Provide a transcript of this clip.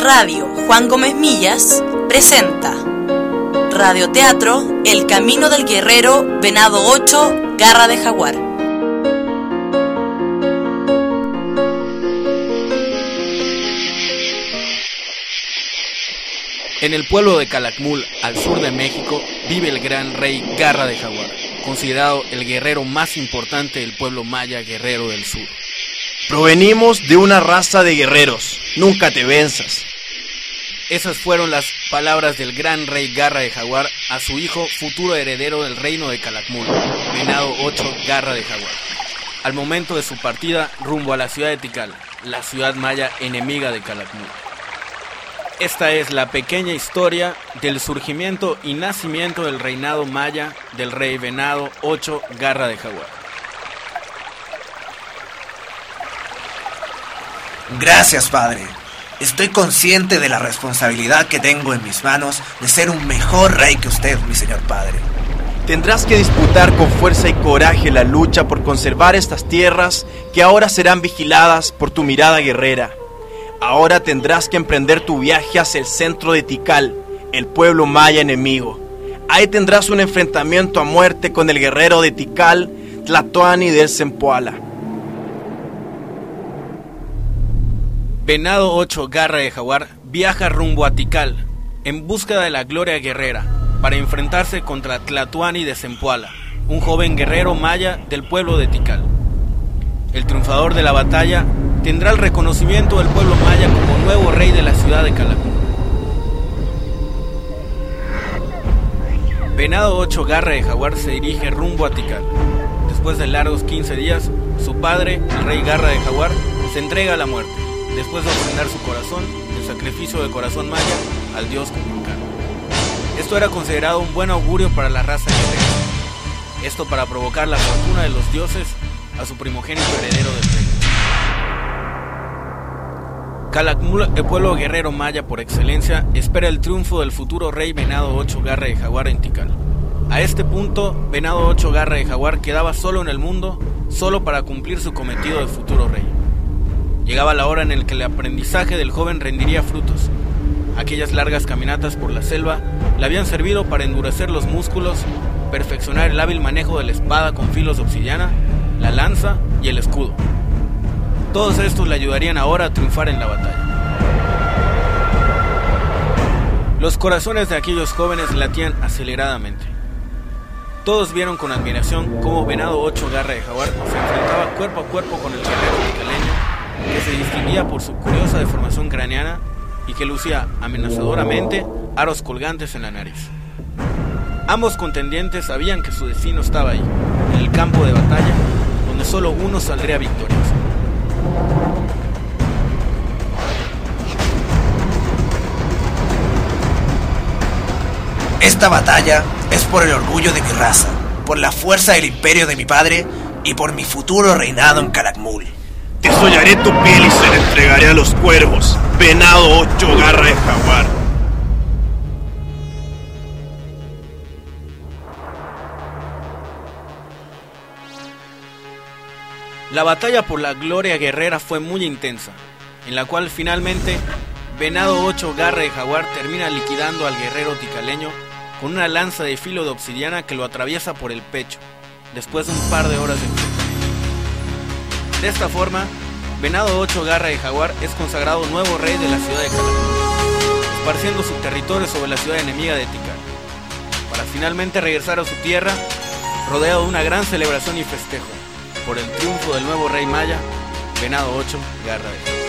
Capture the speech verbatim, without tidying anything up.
Radio Juan Gómez Millas presenta Radioteatro El Camino del Guerrero Venado ocho Garra de Jaguar. En el pueblo de Calakmul, al sur de México, vive el gran rey Garra de Jaguar, considerado el guerrero más importante del pueblo maya guerrero del sur. Provenimos de una raza de guerreros, nunca te venzas. Esas fueron las palabras del gran rey Garra de Jaguar a su hijo, futuro heredero del reino de Calakmul, Venado ocho Garra de Jaguar, al momento de su partida rumbo a la ciudad de Tikal, la ciudad maya enemiga de Calakmul. Esta es la pequeña historia del surgimiento y nacimiento del reinado maya del rey Venado ocho Garra de Jaguar. Gracias, padre. Estoy consciente de la responsabilidad que tengo en mis manos de ser un mejor rey que usted, mi señor padre. Tendrás que disputar con fuerza y coraje la lucha por conservar estas tierras que ahora serán vigiladas por tu mirada guerrera. Ahora tendrás que emprender tu viaje hacia el centro de Tikal, el pueblo maya enemigo. Ahí tendrás un enfrentamiento a muerte con el guerrero de Tikal, Tlatoani del Zempoala. Venado ocho Garra de Jaguar viaja rumbo a Tikal en búsqueda de la gloria guerrera para enfrentarse contra Tlatoani de Zempoala, un joven guerrero maya del pueblo de Tikal. El triunfador de la batalla tendrá el reconocimiento del pueblo maya como nuevo rey de la ciudad de Calakmul. Venado ocho Garra de Jaguar se dirige rumbo a Tikal. Después de largos quince días, su padre, el rey Garra de Jaguar, se entrega a la muerte, después de ofrendar su corazón, el sacrificio de corazón maya, al dios Kukulkan. Esto era considerado un buen augurio para la raza guerrera. Esto para provocar la fortuna de los dioses a su primogénito heredero del reino. Calakmul, el pueblo guerrero maya por excelencia, espera el triunfo del futuro rey Venado ocho Garra de Jaguar en Tikal. A este punto, Venado ocho Garra de Jaguar quedaba solo en el mundo, solo para cumplir su cometido de futuro rey. Llegaba la hora en la que el aprendizaje del joven rendiría frutos. Aquellas largas caminatas por la selva le habían servido para endurecer los músculos, perfeccionar el hábil manejo de la espada con filos de obsidiana, la lanza y el escudo. Todos estos le ayudarían ahora a triunfar en la batalla. Los corazones de aquellos jóvenes latían aceleradamente. Todos vieron con admiración cómo Venado ocho Garra de Jaguar se enfrentaba cuerpo a cuerpo con el guerrero ticaleño, que se distinguía por su curiosa deformación craneana y que lucía amenazadoramente aros colgantes en la nariz. Ambos contendientes sabían que su destino estaba ahí, en el campo de batalla, donde solo uno saldría victorioso. Esta batalla es por el orgullo de mi raza, por la fuerza del imperio de mi padre y por mi futuro reinado en Calakmul. Desollaré tu piel y se la entregaré a los cuervos, Venado ocho Garra de Jaguar. La batalla por la gloria guerrera fue muy intensa, en la cual finalmente Venado ocho Garra de Jaguar termina liquidando al guerrero ticaleño con una lanza de filo de obsidiana que lo atraviesa por el pecho, después de un par de horas de enfrentamiento. De esta forma, Venado ocho Garra de Jaguar es consagrado nuevo rey de la ciudad de Calakmul, esparciendo su territorio sobre la ciudad enemiga de Tikal, para finalmente regresar a su tierra rodeado de una gran celebración y festejo por el triunfo del nuevo rey maya, Venado ocho Garra de Jaguar.